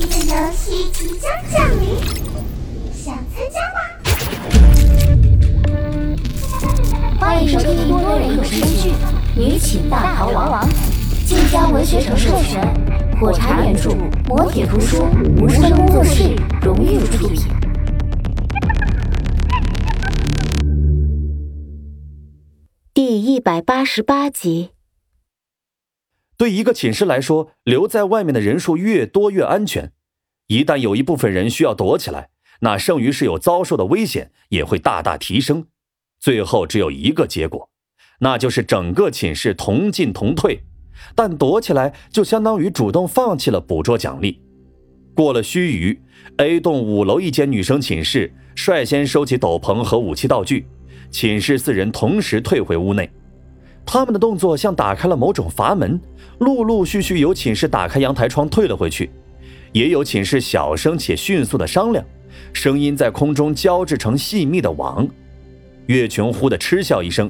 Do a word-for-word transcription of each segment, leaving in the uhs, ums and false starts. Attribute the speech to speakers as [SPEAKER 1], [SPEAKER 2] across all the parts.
[SPEAKER 1] 的游戏即将降临，想参加吗？
[SPEAKER 2] 欢迎收听多人有声剧《女寝大逃亡》，晋江文学城授权，火柴原著，磨铁图书，无声工作室荣誉出品。第一百八十八集。
[SPEAKER 3] 对一个寝室来说，留在外面的人数越多越安全。一旦有一部分人需要躲起来，那剩余室友遭受的危险也会大大提升。最后只有一个结果，那就是整个寝室同进同退。但躲起来就相当于主动放弃了捕捉奖励。过了须臾 ，A 栋五楼一间女生寝室率先收起斗篷和武器道具，寝室四人同时退回屋内。他们的动作像打开了某种阀门，陆陆续续有寝室打开阳台窗退了回去，也有寝室小声且迅速的商量，声音在空中交织成细密的网。岳琼忽地嗤笑一声，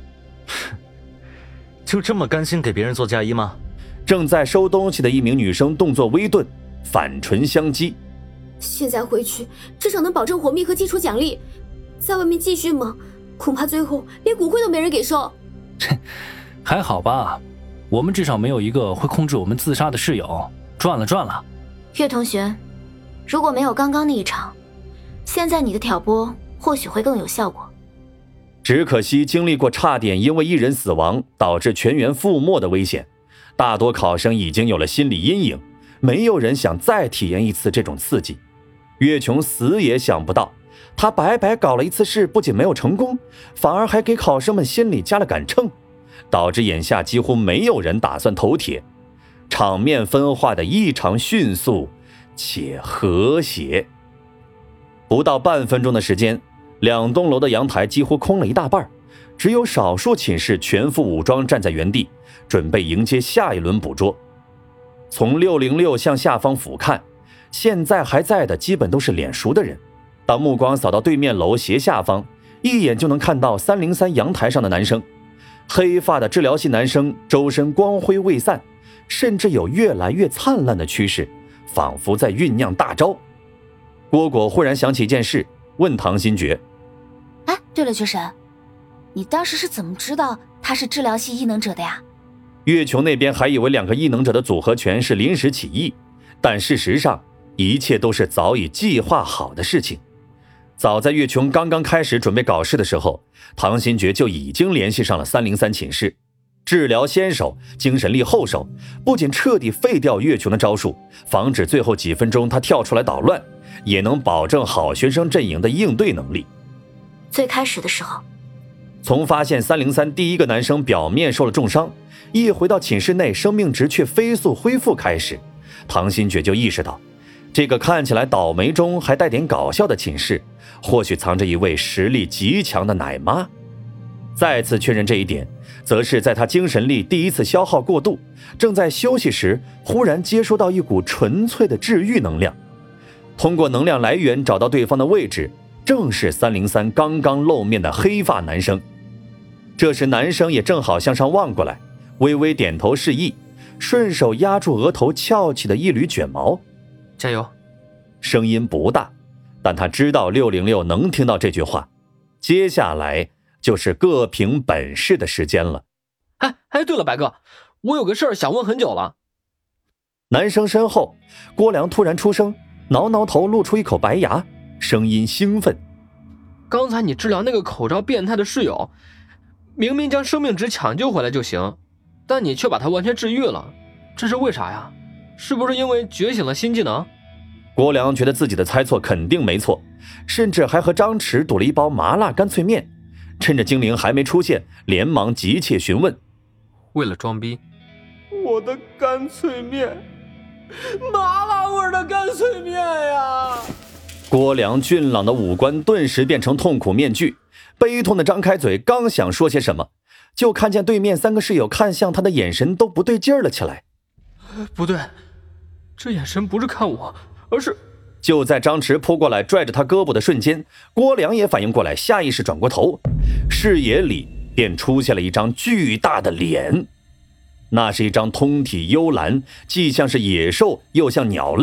[SPEAKER 4] 就这么甘心给别人做嫁衣吗？
[SPEAKER 3] 正在收东西的一名女生动作微顿，反唇相讥，
[SPEAKER 5] 现在回去至少能保证火密和基础奖励，在外面继续忙，恐怕最后连骨灰都没人给收。
[SPEAKER 6] 还好吧，我们至少没有一个会控制我们自杀的室友，赚了赚了。
[SPEAKER 2] 岳同学，如果没有刚刚那一场，现在你的挑拨或许会更有效果。
[SPEAKER 3] 只可惜经历过差点因为一人死亡导致全员覆没的危险，大多考生已经有了心理阴影，没有人想再体验一次这种刺激。岳琼死也想不到，他白白搞了一次试，不仅没有成功，反而还给考生们心里加了杆秤，导致眼下几乎没有人打算投铁，场面分化的异常迅速且和谐。不到半分钟的时间，两栋楼的阳台几乎空了一大半，只有少数寝室全副武装站在原地，准备迎接下一轮捕捉。从六零六向下方俯瞰，现在还在的基本都是脸熟的人。当目光扫到对面楼斜下方，一眼就能看到三零三阳台上的男生。黑发的治疗系男生周身光辉未散，甚至有越来越灿烂的趋势，仿佛在酝酿大招。蝈蝈忽然想起一件事，问唐新觉，
[SPEAKER 2] 哎，对了，学神，你当时是怎么知道他是治疗系异能者的呀？
[SPEAKER 3] 月琼那边还以为两个异能者的组合拳是临时起意，但事实上一切都是早已计划好的事情。早在月琼刚刚开始准备搞事的时候，唐新觉就已经联系上了三零三寝室。治疗先手，精神力后手，不仅彻底废掉月琼的招数，防止最后几分钟他跳出来捣乱，也能保证好学生阵营的应对能力。
[SPEAKER 2] 最开始的时候，
[SPEAKER 3] 从发现三零三第一个男生表面受了重伤，一回到寝室内生命值却飞速恢复开始，唐新觉就意识到，这个看起来倒霉中还带点搞笑的寝室，或许藏着一位实力极强的奶妈。再次确认这一点，则是在他精神力第一次消耗过度，正在休息时，忽然接收到一股纯粹的治愈能量。通过能量来源找到对方的位置，正是三零三刚刚露面的黑发男生。这时男生也正好向上望过来，微微点头示意，顺手压住额头翘起的一缕卷毛。
[SPEAKER 4] 加油。
[SPEAKER 3] 声音不大，但他知道六零六能听到这句话。接下来就是各凭本事的时间了。
[SPEAKER 7] 哎哎，对了，白哥，我有个事儿想问很久了。
[SPEAKER 3] 男生身后，郭良突然出声，挠挠头，露出一口白牙，声音兴奋。
[SPEAKER 7] 刚才你治疗那个口罩变态的室友，明明将生命值抢救回来就行，但你却把他完全治愈了，这是为啥呀？是不是因为觉醒了新技能？
[SPEAKER 3] 郭良觉得自己的猜错肯定没错，甚至还和张弛赌了一包麻辣干脆面。趁着精灵还没出现，连忙急切询问。
[SPEAKER 4] 为了装逼，
[SPEAKER 7] 我的干脆面，麻辣味的干脆面呀！
[SPEAKER 3] 郭良俊朗的五官顿时变成痛苦面具，悲痛的张开嘴，刚想说些什么，就看见对面三个室友看向他的眼神都不对劲了起来。
[SPEAKER 7] 不对，这眼神不是看我，而是……
[SPEAKER 3] 就在张弛扑过来拽着他胳膊的瞬间，郭良也反应过来，下意识转过头，视野里便出现了一张巨大的脸。那是一张通体幽蓝，既像是野兽又像鸟类，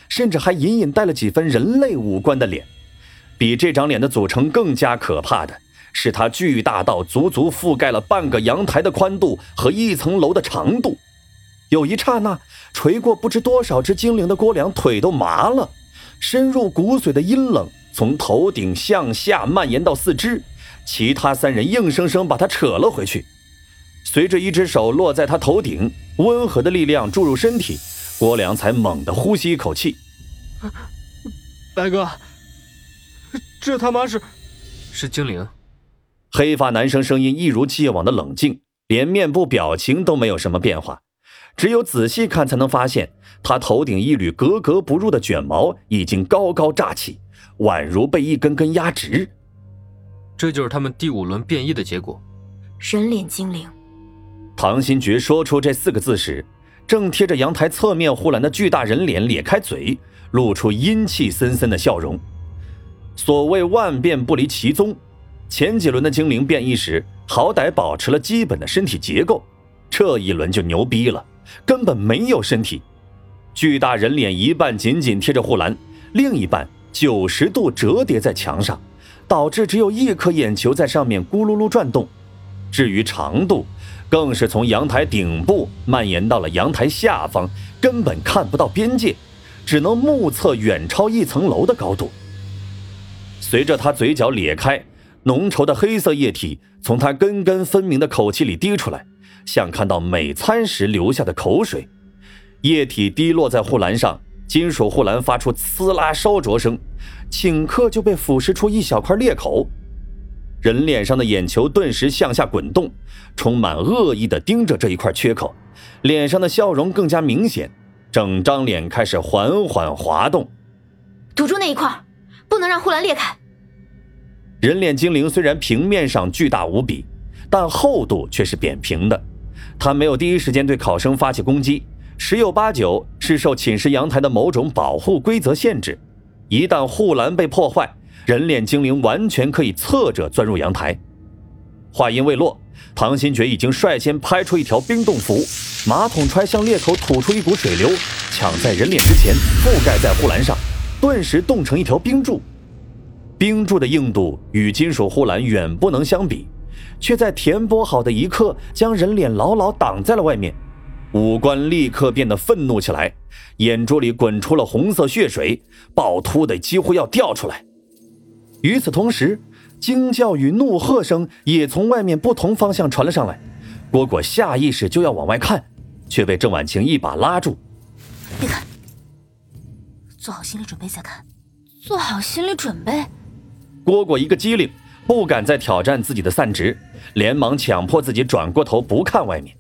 [SPEAKER 3] 甚至还隐隐带了几分人类五官的脸。比这张脸的组成更加可怕的是，它巨大到足足覆盖了半个阳台的宽度和一层楼的长度。有一刹那，锤过不知多少只精灵的郭良腿都麻了，深入骨髓的阴冷从头顶向下蔓延到四肢，其他三人硬生生把他扯了回去。随着一只手落在他头顶，温和的力量注入身体，郭良才猛地呼吸一口气。
[SPEAKER 7] 白哥，这他妈是
[SPEAKER 4] 是精灵。
[SPEAKER 3] 黑发男生声音一如既往的冷静，连面部表情都没有什么变化，只有仔细看才能发现，他头顶一缕格格不入的卷毛已经高高炸起，宛如被一根根压直。
[SPEAKER 4] 这就是他们第五轮变异的结果。
[SPEAKER 2] 人脸精灵。
[SPEAKER 3] 唐新觉说出这四个字时，正贴着阳台侧面护栏的巨大人脸咧开嘴，露出阴气森森的笑容。所谓万变不离其宗，前几轮的精灵变异时好歹保持了基本的身体结构，这一轮就牛逼了，根本没有身体。巨大人脸一半紧紧贴着护栏，另一半九十度折叠在墙上，导致只有一颗眼球在上面咕噜噜转动。至于长度，更是从阳台顶部蔓延到了阳台下方，根本看不到边界，只能目测远超一层楼的高度。随着他嘴角咧开，浓稠的黑色液体从他根根分明的口气里滴出来，像看到美餐时流下的口水。液体滴落在护栏上，金属护栏发出呲啦烧灼声，顷刻就被腐蚀出一小块裂口。人脸上的眼球顿时向下滚动，充满恶意地盯着这一块缺口，脸上的笑容更加明显，整张脸开始缓缓滑动。
[SPEAKER 2] 堵住那一块，不能让护栏裂开。
[SPEAKER 3] 人脸精灵虽然平面上巨大无比，但厚度却是扁平的。它没有第一时间对考生发起攻击，十有八九是受寝室阳台的某种保护规则限制。一旦护栏被破坏，人脸精灵完全可以侧着钻入阳台。话音未落，唐新觉已经率先拍出一条冰冻符，马桶揣向裂口吐出一股水流，抢在人脸之前覆盖在护栏上，顿时冻成一条冰柱。冰柱的硬度与金属护栏远不能相比，却在填补好的一刻将人脸牢牢挡在了外面。五官立刻变得愤怒起来，眼珠里滚出了红色血水，暴突的几乎要掉出来。与此同时，惊叫与怒喝声也从外面不同方向传了上来。蝈蝈下意识就要往外看，却被郑婉晴一把拉住。
[SPEAKER 2] 别看，做好心理准备再看。做好心理准备。
[SPEAKER 3] 蝈蝈一个机灵，不敢再挑战自己的散值，连忙强迫自己转过头不看外面。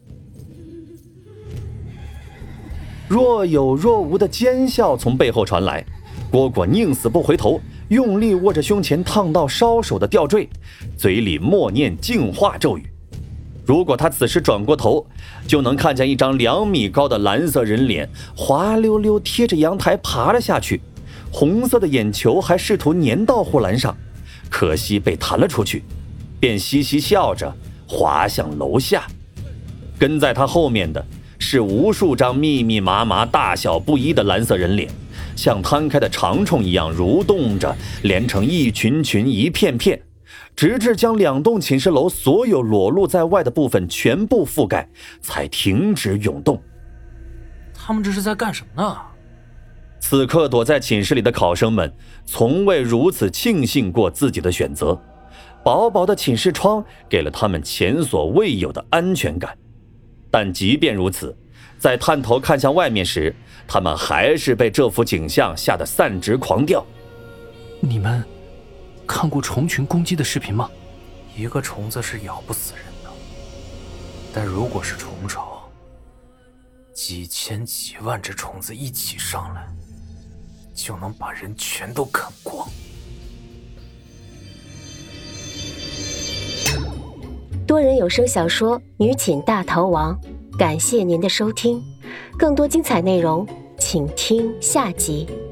[SPEAKER 3] 若有若无的尖笑从背后传来，蝈蝈宁死不回头，用力握着胸前烫到烧手的吊坠，嘴里默念净化咒语。如果他此时转过头，就能看见一张两米高的蓝色人脸滑溜溜贴着阳台爬了下去，红色的眼球还试图粘到护栏上，可惜被弹了出去，便嘻嘻笑着滑向楼下。跟在他后面的是无数张密密麻麻大小不一的蓝色人脸，像摊开的长虫一样蠕动着，连成一群群一片片，直至将两栋寝室楼所有裸露在外的部分全部覆盖，才停止涌动。
[SPEAKER 6] 他们这是在干什么呢？
[SPEAKER 3] 此刻躲在寝室里的考生们从未如此庆幸过自己的选择，薄薄的寝室窗给了他们前所未有的安全感。但即便如此，在探头看向外面时，他们还是被这幅景象吓得散直狂掉。
[SPEAKER 6] 你们看过虫群攻击的视频吗？
[SPEAKER 8] 一个虫子是咬不死人的，但如果是虫巢，几千几万只虫子一起上来，就能把人全都啃光。
[SPEAKER 9] 多人有声小说《女寝大逃亡》，感谢您的收听，更多精彩内容请听下集。